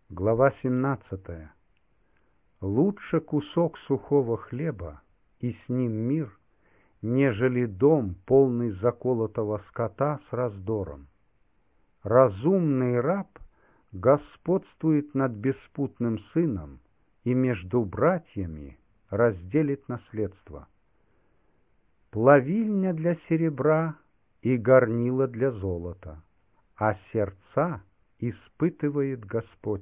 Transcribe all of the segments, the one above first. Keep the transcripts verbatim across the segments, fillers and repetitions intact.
Глава семнадцатая. Лучше кусок сухого хлеба и с ним мир, нежели дом, полный заколотого скота с раздором. Разумный раб господствует над беспутным сыном и между братьями разделит наследство. Плавильня для серебра и горнила для золота, а сердца испытывает Господь.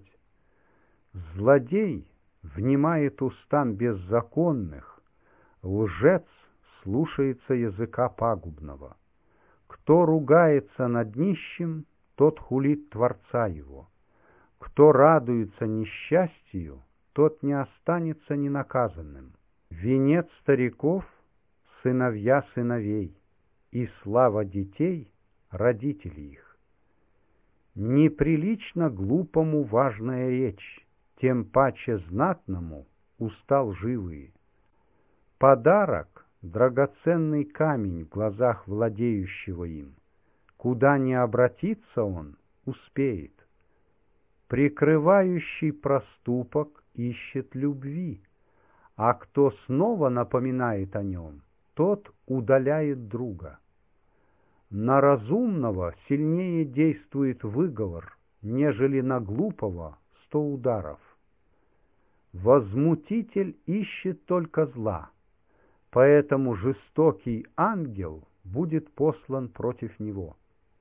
Злодей внимает устам беззаконных, лжец слушается языка пагубного. Кто ругается над нищим, тот хулит Творца его. Кто радуется несчастью, тот не останется ненаказанным. Венец стариков — сыновья сыновей, и слава детей — родители их. Неприлично глупому важная речь, тем паче знатному уста лживые. Подарок — драгоценный камень в глазах владеющего им. Куда ни обратится он, успеет. Прикрывающий проступок ищет любви, а кто снова напоминает о нем, тот удаляет друга. На разумного сильнее действует выговор, нежели на глупого сто ударов. Возмутитель ищет только зла, поэтому жестокий ангел будет послан против него.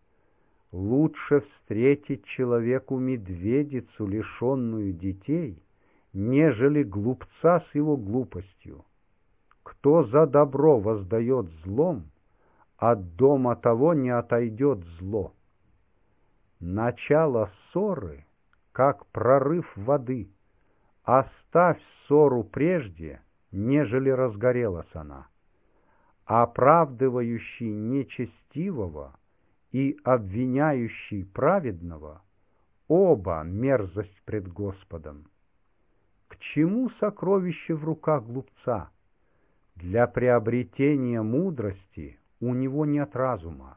Лучше встретить человеку медведицу, лишенную детей, нежели глупца с его глупостью. Кто за добро воздает злом, от дома того не отойдет зло. Начало ссоры, как прорыв воды. Оставь ссору прежде, нежели разгорелась она. Оправдывающий нечестивого и обвиняющий праведного — оба мерзость пред Господом. К чему сокровище в руках глупца? Для приобретения мудрости у него нет разума.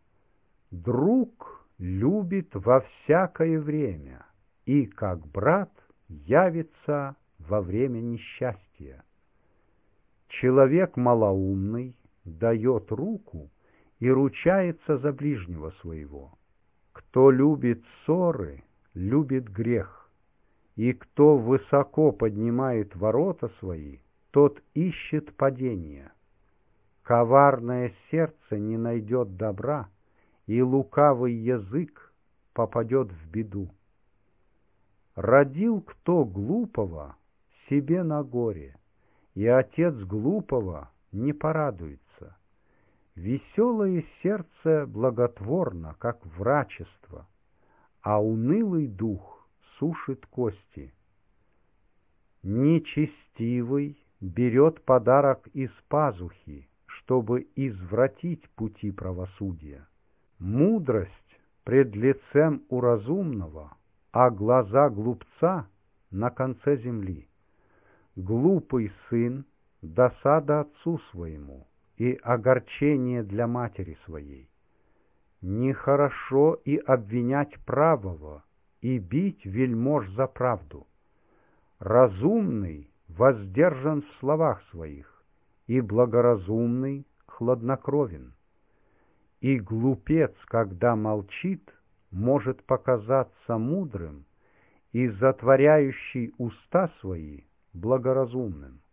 Друг любит во всякое время и, как брат, явится во время несчастья. Человек малоумный дает руку и ручается за ближнего своего. Кто любит ссоры, любит грех, и кто высоко поднимает ворота свои, тот ищет падения. Коварное сердце не найдет добра, и лукавый язык попадет в беду. Родил кто глупого, себе на горе, и отец глупого не порадуется. Веселое сердце благотворно, как врачество, а унылый дух сушит кости. Нечестивый берет подарок из пазухи, чтобы извратить пути правосудия. Мудрость пред лицем у разумного, а глаза глупца на конце земли. Глупый сын — досада отцу своему и огорчение для матери своей. Нехорошо и обвинять правого, и бить вельмож за правду. Разумный воздержан в словах своих, и благоразумный хладнокровен. И глупец, когда молчит, может показаться мудрым, и затворяющий уста свои благоразумным.